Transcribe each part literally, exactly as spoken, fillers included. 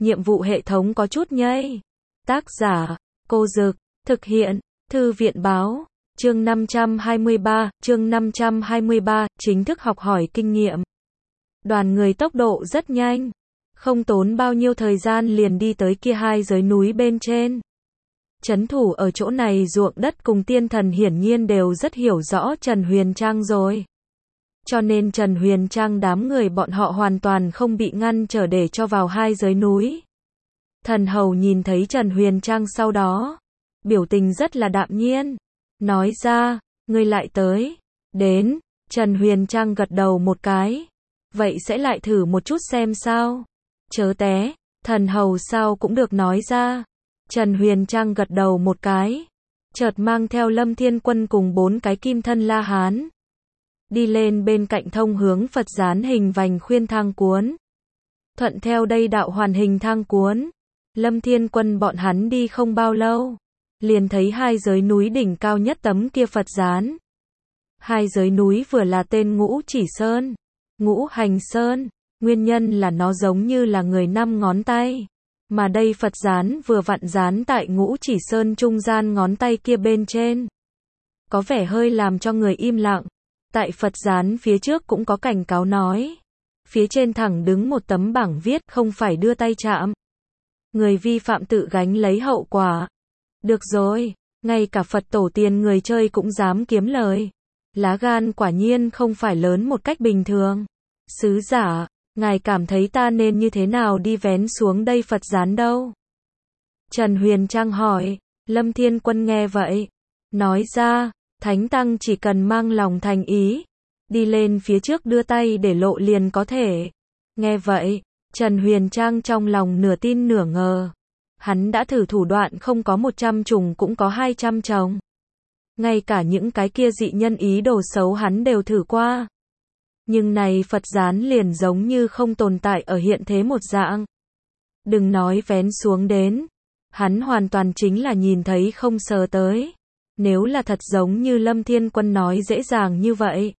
nhiệm vụ hệ thống có chút nhây. Tác giả, Cô Dực, thực hiện, Thư viện Báo, chương năm trăm hai mươi ba, chương năm trăm hai mươi ba, chính thức học hỏi kinh nghiệm. Đoàn người tốc độ rất nhanh, không tốn bao nhiêu thời gian liền đi tới kia hai giới núi bên trên. Trấn thủ ở chỗ này ruộng đất cùng tiên thần hiển nhiên đều rất hiểu rõ Trần Huyền Trang rồi. Cho nên Trần Huyền Trang đám người bọn họ hoàn toàn không bị ngăn trở để cho vào hai giới núi. Thần hầu nhìn thấy Trần Huyền Trang sau đó, biểu tình rất là đạm nhiên, nói ra, ngươi lại tới, đến, Trần Huyền Trang gật đầu một cái, vậy sẽ lại thử một chút xem sao, chớ té, thần hầu sao cũng được nói ra, Trần Huyền Trang gật đầu một cái, chợt mang theo Lâm Thiên Quân cùng bốn cái kim thân La Hán, đi lên bên cạnh thông hướng Phật gián hình vành khuyên thang cuốn. Thuận theo đây đạo hoàn hình thang cuốn, Lâm Thiên Quân bọn hắn đi không bao lâu, liền thấy hai giới núi đỉnh cao nhất tấm kia Phật gián. Hai giới núi vừa là tên Ngũ Chỉ Sơn, Ngũ Hành Sơn, nguyên nhân là nó giống như là người năm ngón tay, mà đây Phật gián vừa vặn dán tại Ngũ Chỉ Sơn trung gian ngón tay kia bên trên. Có vẻ hơi làm cho người im lặng. Tại Phật gián phía trước cũng có cảnh cáo nói. Phía trên thẳng đứng một tấm bảng viết không phải đưa tay chạm. Người vi phạm tự gánh lấy hậu quả. Được rồi, ngay cả Phật tổ tiền người chơi cũng dám kiếm lời. Lá gan quả nhiên không phải lớn một cách bình thường. Sứ giả, ngài cảm thấy ta nên như thế nào đi vén xuống đây Phật gián đâu? Trần Huyền Trang hỏi, Lâm Thiên Quân nghe vậy, nói ra, Thánh Tăng chỉ cần mang lòng thành ý, đi lên phía trước đưa tay để lộ liền có thể. Nghe vậy, Trần Huyền Trang trong lòng nửa tin nửa ngờ. Hắn đã thử thủ đoạn không có một trăm trùng cũng có hai trăm trồng. Ngay cả những cái kia dị nhân ý đồ xấu hắn đều thử qua. Nhưng này Phật gián liền giống như không tồn tại ở hiện thế một dạng. Đừng nói vén xuống đến. Hắn hoàn toàn chính là nhìn thấy không sờ tới. Nếu là thật giống như Lâm Thiên Quân nói dễ dàng như vậy,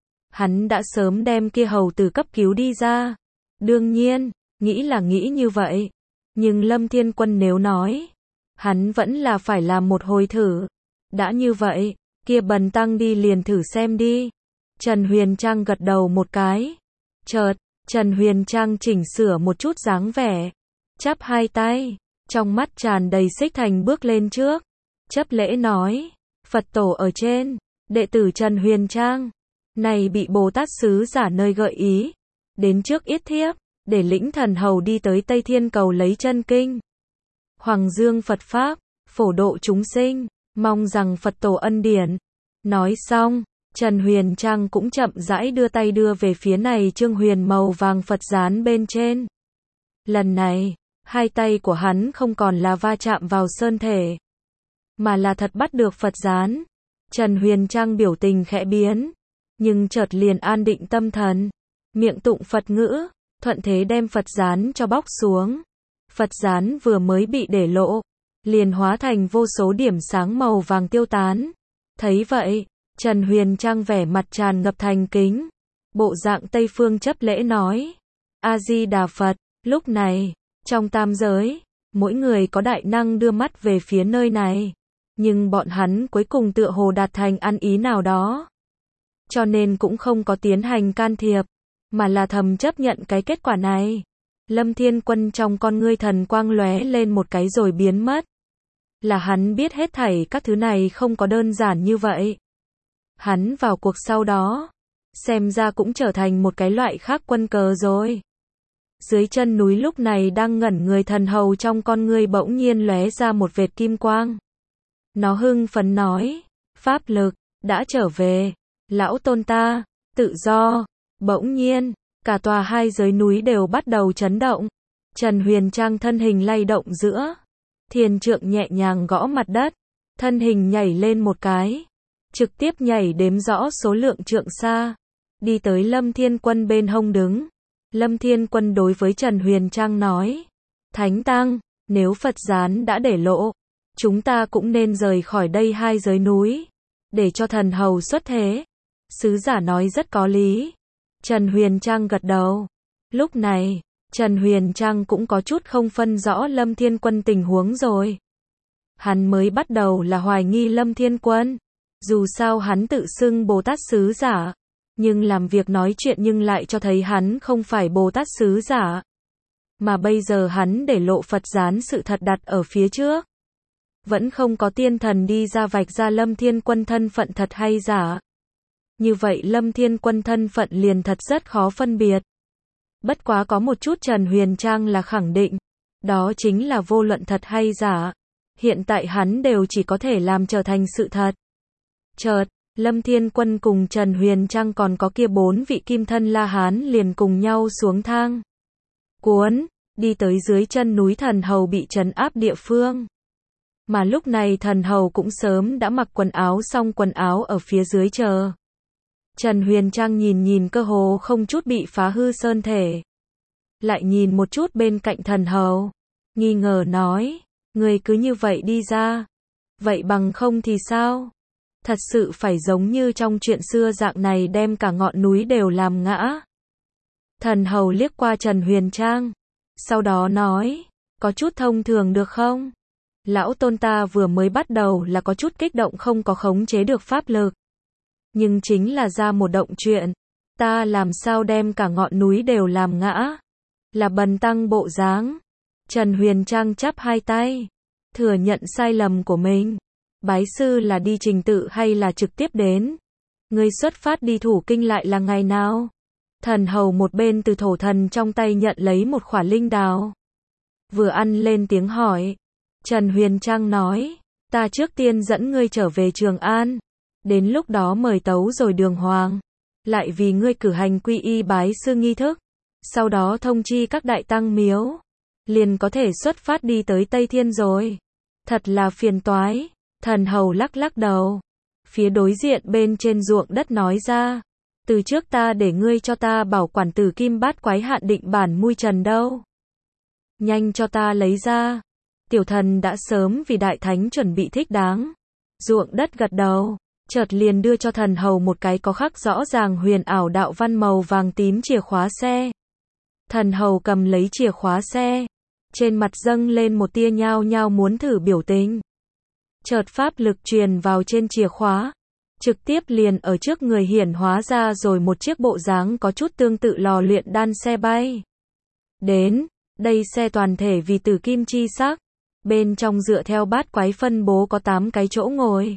hắn đã sớm đem kia hầu tử cấp cứu đi ra. Đương nhiên, nghĩ là nghĩ như vậy. Nhưng Lâm Thiên Quân nếu nói, hắn vẫn là phải làm một hồi thử. Đã như vậy, kia bần tăng đi liền thử xem đi. Trần Huyền Trang gật đầu một cái. Chợt, Trần Huyền Trang chỉnh sửa một chút dáng vẻ. Chắp hai tay, trong mắt tràn đầy xích thành bước lên trước. Chấp lễ nói, Phật tổ ở trên, đệ tử Trần Huyền Trang, này bị Bồ Tát sứ giả nơi gợi ý, đến trước yết thiếp, để lĩnh thần hầu đi tới Tây Thiên cầu lấy chân kinh. Hoàng dương Phật Pháp, phổ độ chúng sinh, mong rằng Phật tổ ân điển. Nói xong, Trần Huyền Trang cũng chậm rãi đưa tay đưa về phía này chương huyền màu vàng Phật gián bên trên. Lần này, hai tay của hắn không còn là va chạm vào sơn thể, mà là thật bắt được Phật gián. Trần Huyền Trang biểu tình khẽ biến, nhưng chợt liền an định tâm thần, miệng tụng Phật ngữ, thuận thế đem Phật gián cho bóc xuống. Phật gián vừa mới bị để lộ, liền hóa thành vô số điểm sáng màu vàng tiêu tán. Thấy vậy, Trần Huyền Trang vẻ mặt tràn ngập thành kính, bộ dạng Tây phương chấp lễ nói, A Di Đà Phật. Lúc này, trong tam giới, mỗi người có đại năng đưa mắt về phía nơi này. Nhưng bọn hắn cuối cùng tựa hồ đạt thành ăn ý nào đó. Cho nên cũng không có tiến hành can thiệp, mà là thầm chấp nhận cái kết quả này. Lâm Thiên Quân trong con ngươi thần quang lóe lên một cái rồi biến mất. Là hắn biết hết thảy các thứ này không có đơn giản như vậy. Hắn vào cuộc sau đó, xem ra cũng trở thành một cái loại khác quân cờ rồi. Dưới chân núi lúc này đang ngẩn người thần hầu trong con ngươi bỗng nhiên lóe ra một vệt kim quang. Nó hưng phấn nói, pháp lực, đã trở về, lão tôn ta, tự do. Bỗng nhiên, cả tòa hai giới núi đều bắt đầu chấn động. Trần Huyền Trang thân hình lay động giữa, thiền trượng nhẹ nhàng gõ mặt đất, thân hình nhảy lên một cái, trực tiếp nhảy đếm rõ số lượng trượng xa, đi tới Lâm Thiên Quân bên hông đứng. Lâm Thiên Quân đối với Trần Huyền Trang nói, Thánh Tăng, nếu Phật gián đã để lộ, chúng ta cũng nên rời khỏi đây hai giới núi, để cho thần hầu xuất thế. Sứ giả nói rất có lý. Trần Huyền Trang gật đầu. Lúc này, Trần Huyền Trang cũng có chút không phân rõ Lâm Thiên Quân tình huống rồi. Hắn mới bắt đầu là hoài nghi Lâm Thiên Quân. Dù sao hắn tự xưng Bồ Tát sứ giả, nhưng làm việc nói chuyện nhưng lại cho thấy hắn không phải Bồ Tát sứ giả. Mà bây giờ hắn để lộ Phật gián sự thật đặt ở phía trước. Vẫn không có tiên thần đi ra vạch ra Lâm Thiên Quân thân phận thật hay giả. Như vậy Lâm Thiên Quân thân phận liền thật rất khó phân biệt. Bất quá có một chút Trần Huyền Trang là khẳng định. Đó chính là vô luận thật hay giả. Hiện tại hắn đều chỉ có thể làm trở thành sự thật. Chợt, Lâm Thiên Quân cùng Trần Huyền Trang còn có kia bốn vị kim thân La Hán liền cùng nhau xuống thang. Cuốn, đi tới dưới chân núi Thần Hầu bị trấn áp địa phương. Mà lúc này Thần Hầu cũng sớm đã mặc quần áo xong quần áo ở phía dưới chờ. Trần Huyền Trang nhìn nhìn cơ hồ không chút bị phá hư sơn thể. Lại nhìn một chút bên cạnh Thần Hầu. Nghi ngờ nói, người cứ như vậy đi ra. Vậy bằng không thì sao? Thật sự phải giống như trong chuyện xưa dạng này đem cả ngọn núi đều làm ngã. Thần Hầu liếc qua Trần Huyền Trang. Sau đó nói, có chút thông thường được không? Lão tôn ta vừa mới bắt đầu là có chút kích động không có khống chế được pháp lực. Nhưng chính là ra một động chuyện. Ta làm sao đem cả ngọn núi đều làm ngã? Là bần tăng bộ dáng. Trần Huyền Trang chắp hai tay. Thừa nhận sai lầm của mình. Bái sư là đi trình tự hay là trực tiếp đến? Ngươi xuất phát đi thủ kinh lại là ngày nào? Thần Hầu một bên từ thổ thần trong tay nhận lấy một khỏa linh đào. Vừa ăn lên tiếng hỏi. Trần Huyền Trang nói, ta trước tiên dẫn ngươi trở về Trường An. Đến lúc đó mời tấu rồi Đường Hoàng. Lại vì ngươi cử hành quy y bái sư nghi thức. Sau đó thông chi các đại tăng miếu. Liền có thể xuất phát đi tới Tây Thiên rồi. Thật là phiền toái. Thần Hầu lắc lắc đầu. Phía đối diện bên trên ruộng đất nói ra. Từ trước ta để ngươi cho ta bảo quản Tử Kim Bát Quái hạn định bản mui trần đâu. Nhanh cho ta lấy ra. Tiểu thần đã sớm vì đại thánh chuẩn bị thích đáng. Ruộng đất gật đầu. Chợt liền đưa cho Thần Hầu một cái có khắc rõ ràng huyền ảo đạo văn màu vàng tím chìa khóa xe. Thần Hầu cầm lấy chìa khóa xe. Trên mặt dâng lên một tia nhao nhao muốn thử biểu tình. Chợt pháp lực truyền vào trên chìa khóa. Trực tiếp liền ở trước người hiển hóa ra rồi một chiếc bộ dáng có chút tương tự lò luyện đan xe bay. Đến, đây xe toàn thể vì tử kim chi sắc. Bên trong dựa theo bát quái phân bố có tám cái chỗ ngồi.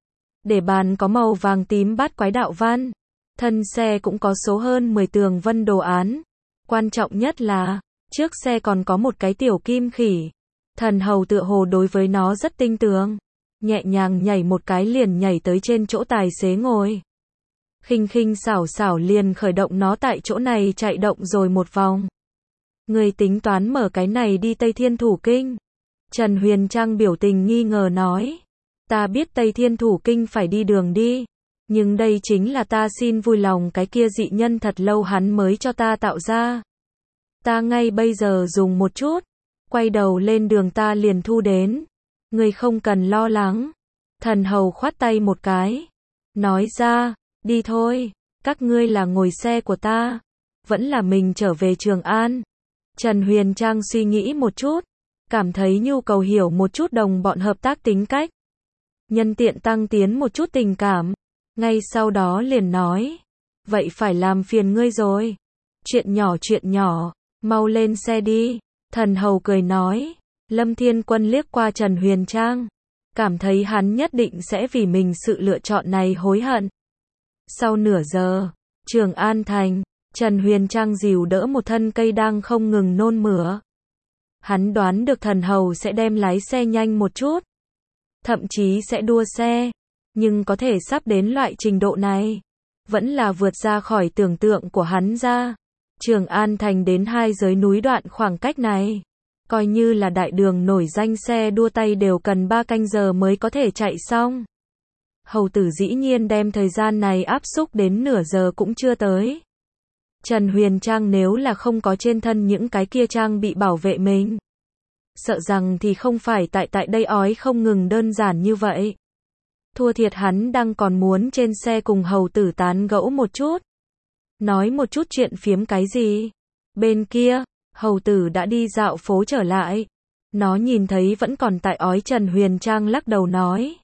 Để bàn có màu vàng tím bát quái đạo văn. Thân xe cũng có số hơn mười tường vân đồ án. Quan trọng nhất là, trước xe còn có một cái tiểu kim khỉ. Thần Hầu tựa hồ đối với nó rất tinh tường. Nhẹ nhàng nhảy một cái liền nhảy tới trên chỗ tài xế ngồi. Khinh khinh xảo xảo liền khởi động nó tại chỗ này chạy động rồi một vòng. Người tính toán mở cái này đi Tây Thiên Thủ Kinh. Trần Huyền Trang biểu tình nghi ngờ nói. Ta biết Tây Thiên Thủ Kinh phải đi đường đi. Nhưng đây chính là ta xin vui lòng cái kia dị nhân thật lâu hắn mới cho ta tạo ra. Ta ngay bây giờ dùng một chút. Quay đầu lên đường ta liền thu đến. Ngươi không cần lo lắng. Thần Hầu khoát tay một cái. Nói ra, đi thôi. Các ngươi là ngồi xe của ta. Vẫn là mình trở về Trường An. Trần Huyền Trang suy nghĩ một chút. Cảm thấy nhu cầu hiểu một chút đồng bọn hợp tác tính cách. Nhân tiện tăng tiến một chút tình cảm. Ngay sau đó liền nói. Vậy phải làm phiền ngươi rồi. Chuyện nhỏ chuyện nhỏ. Mau lên xe đi. Thần Hầu cười nói. Lâm Thiên Quân liếc qua Trần Huyền Trang. Cảm thấy hắn nhất định sẽ vì mình sự lựa chọn này hối hận. Sau nửa giờ. Trường An Thành. Trần Huyền Trang dìu đỡ một thân cây đang không ngừng nôn mửa. Hắn đoán được Thần Hầu sẽ đem lái xe nhanh một chút. Thậm chí sẽ đua xe. Nhưng có thể sắp đến loại trình độ này. Vẫn là vượt ra khỏi tưởng tượng của hắn ra. Trường An Thành đến hai giới núi đoạn khoảng cách này. Coi như là đại đường nổi danh xe đua tay đều cần ba canh giờ mới có thể chạy xong. Hầu tử dĩ nhiên đem thời gian này áp xúc đến nửa giờ cũng chưa tới. Trần Huyền Trang nếu là không có trên thân những cái kia trang bị bảo vệ mình. Sợ rằng thì không phải tại tại đây ói không ngừng đơn giản như vậy. Thua thiệt hắn đang còn muốn trên xe cùng hầu tử tán gẫu một chút. Nói một chút chuyện phiếm cái gì. Bên kia, Hầu tử đã đi dạo phố trở lại. Nó nhìn thấy vẫn còn tại ói Trần Huyền Trang lắc đầu nói.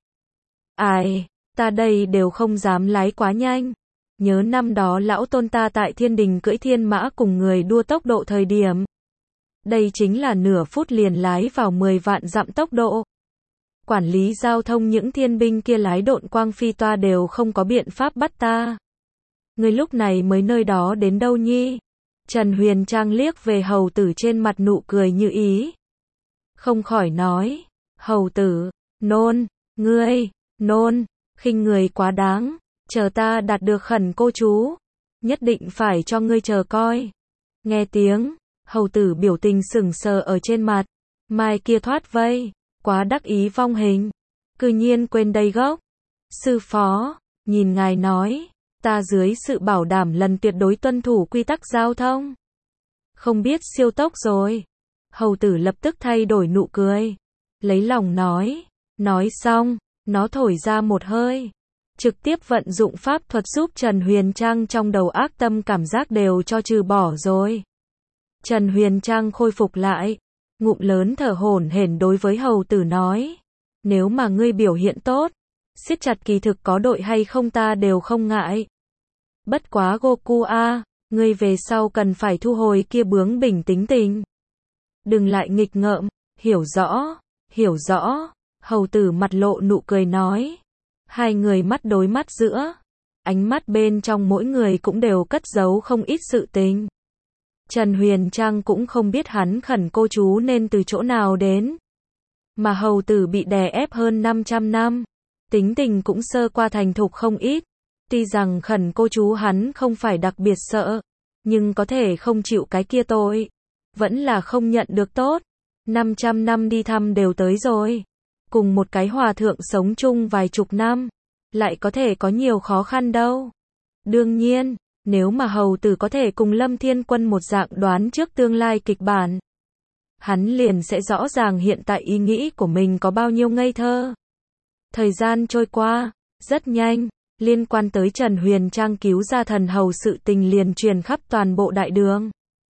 Ai, ta đây đều không dám lái quá nhanh. Nhớ năm đó lão tôn ta tại thiên đình cưỡi thiên mã cùng người đua tốc độ thời điểm. Đây chính là nửa phút liền lái vào mười vạn dặm tốc độ. Quản lý giao thông những thiên binh kia lái độn quang phi toa đều không có biện pháp bắt ta. Người lúc này mới nơi đó đến đâu nhi? Trần Huyền Trang liếc về hầu tử trên mặt nụ cười như ý. Không khỏi nói, hầu tử, nôn, ngươi, nôn, khinh người quá đáng, chờ ta đạt được khẩn cô chú, nhất định phải cho ngươi chờ coi. Nghe tiếng, hầu tử biểu tình sững sờ ở trên mặt, mai kia thoát vây, quá đắc ý vong hình, cư nhiên quên đây gốc. Sư phó, nhìn ngài nói, ta dưới sự bảo đảm lần tuyệt đối tuân thủ quy tắc giao thông. Không biết siêu tốc rồi. Hầu tử lập tức thay đổi nụ cười. Lấy lòng nói. Nói xong, nó thổi ra một hơi. Trực tiếp vận dụng pháp thuật giúp Trần Huyền Trang trong đầu ác tâm cảm giác đều cho trừ bỏ rồi. Trần Huyền Trang khôi phục lại. Ngụm lớn thở hổn hển đối với hầu tử nói. Nếu mà ngươi biểu hiện tốt, siết chặt kỳ thực có đội hay không ta đều không ngại. Bất quá Goku a, ngươi về sau cần phải thu hồi kia bướng bỉnh tính tình. Đừng lại nghịch ngợm, hiểu rõ, hiểu rõ, hầu tử mặt lộ nụ cười nói. Hai người mắt đối mắt giữa, ánh mắt bên trong mỗi người cũng đều cất giấu không ít sự tình. Trần Huyền Trang cũng không biết hắn khẩn cô chú nên từ chỗ nào đến. Mà hầu tử bị đè ép hơn năm trăm năm, tính tình cũng sơ qua thành thục không ít. Tuy rằng khẩn cô chú hắn không phải đặc biệt sợ, nhưng có thể không chịu cái kia tội. Vẫn là không nhận được tốt. năm trăm năm đi thăm đều tới rồi. Cùng một cái hòa thượng sống chung vài chục năm, lại có thể có nhiều khó khăn đâu. Đương nhiên, nếu mà hầu tử có thể cùng Lâm Thiên Quân một dạng đoán trước tương lai kịch bản, hắn liền sẽ rõ ràng hiện tại ý nghĩ của mình có bao nhiêu ngây thơ. Thời gian trôi qua, rất nhanh. Liên quan tới Trần Huyền Trang cứu ra thần hầu sự tình liền truyền khắp toàn bộ đại đường.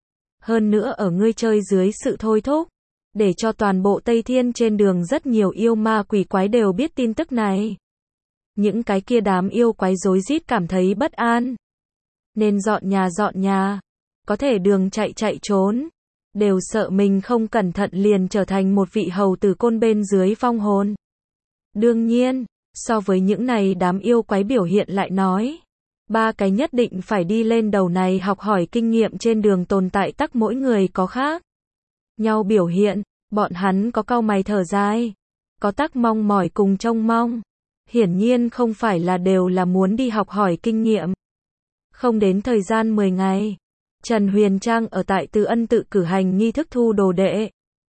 Hơn nữa ở ngươi chơi dưới sự thôi thúc, để cho toàn bộ Tây Thiên trên đường rất nhiều yêu ma quỷ quái đều biết tin tức này. Những cái kia đám yêu quái rối rít cảm thấy bất an. Nên dọn nhà dọn nhà, có thể đường chạy chạy trốn, đều sợ mình không cẩn thận liền trở thành một vị hầu tử côn bên dưới vong hồn. Đương nhiên, so với những này đám yêu quái biểu hiện lại nói, ba cái nhất định phải đi lên đầu này học hỏi kinh nghiệm trên đường tồn tại tắc mỗi người có khác nhau biểu hiện, bọn hắn có cau mày thở dài, có tắc mong mỏi cùng trông mong, hiển nhiên không phải là đều là muốn đi học hỏi kinh nghiệm. Không đến thời gian mười ngày, Trần Huyền Trang ở tại Từ Ân tự cử hành nghi thức thu đồ đệ,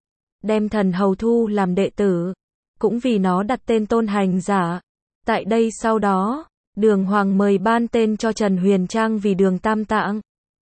đem thần hầu thu làm đệ tử, cũng vì nó đặt tên tôn hành giả. Tại đây sau đó, Đường Hoàng mời ban tên cho Trần Huyền Trang vì Đường Tam Tạng.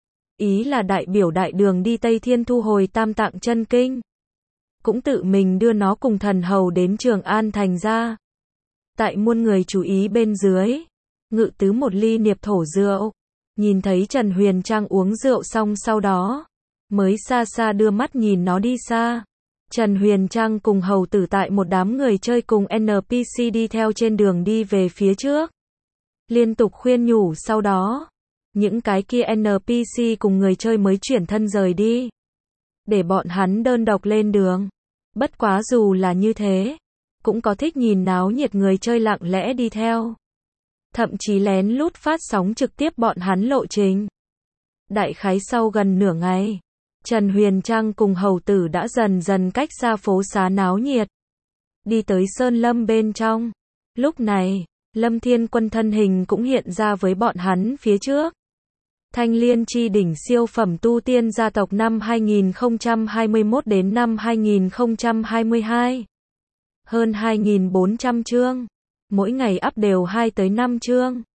Ý là đại biểu đại đường đi Tây Thiên thu hồi Tam Tạng chân kinh. Cũng tự mình đưa nó cùng thần hầu đến Trường An thành ra. Tại muôn người chú ý bên dưới, ngự tứ một ly niệp thổ rượu, nhìn thấy Trần Huyền Trang uống rượu xong sau đó, mới xa xa đưa mắt nhìn nó đi xa. Trần Huyền Trang cùng hầu tử tại một đám người chơi cùng en pê xê đi theo trên đường đi về phía trước. Liên tục khuyên nhủ sau đó, những cái kia en pê xê cùng người chơi mới chuyển thân rời đi. Để bọn hắn đơn độc lên đường. Bất quá dù là như thế, cũng có thích nhìn náo nhiệt người chơi lặng lẽ đi theo. Thậm chí lén lút phát sóng trực tiếp bọn hắn lộ trình. Đại khái sau gần nửa ngày, Trần Huyền Trang cùng hầu tử đã dần dần cách xa phố xá náo nhiệt. Đi tới Sơn Lâm bên trong. Lúc này, Lâm Thiên Quân thân hình cũng hiện ra với bọn hắn phía trước. Thanh Liên chi đỉnh siêu phẩm tu tiên gia tộc năm hai nghìn không trăm hai mươi mốt đến năm hai nghìn không trăm hai mươi hai. Hơn hai nghìn bốn trăm chương. Mỗi ngày up đều hai tới năm chương.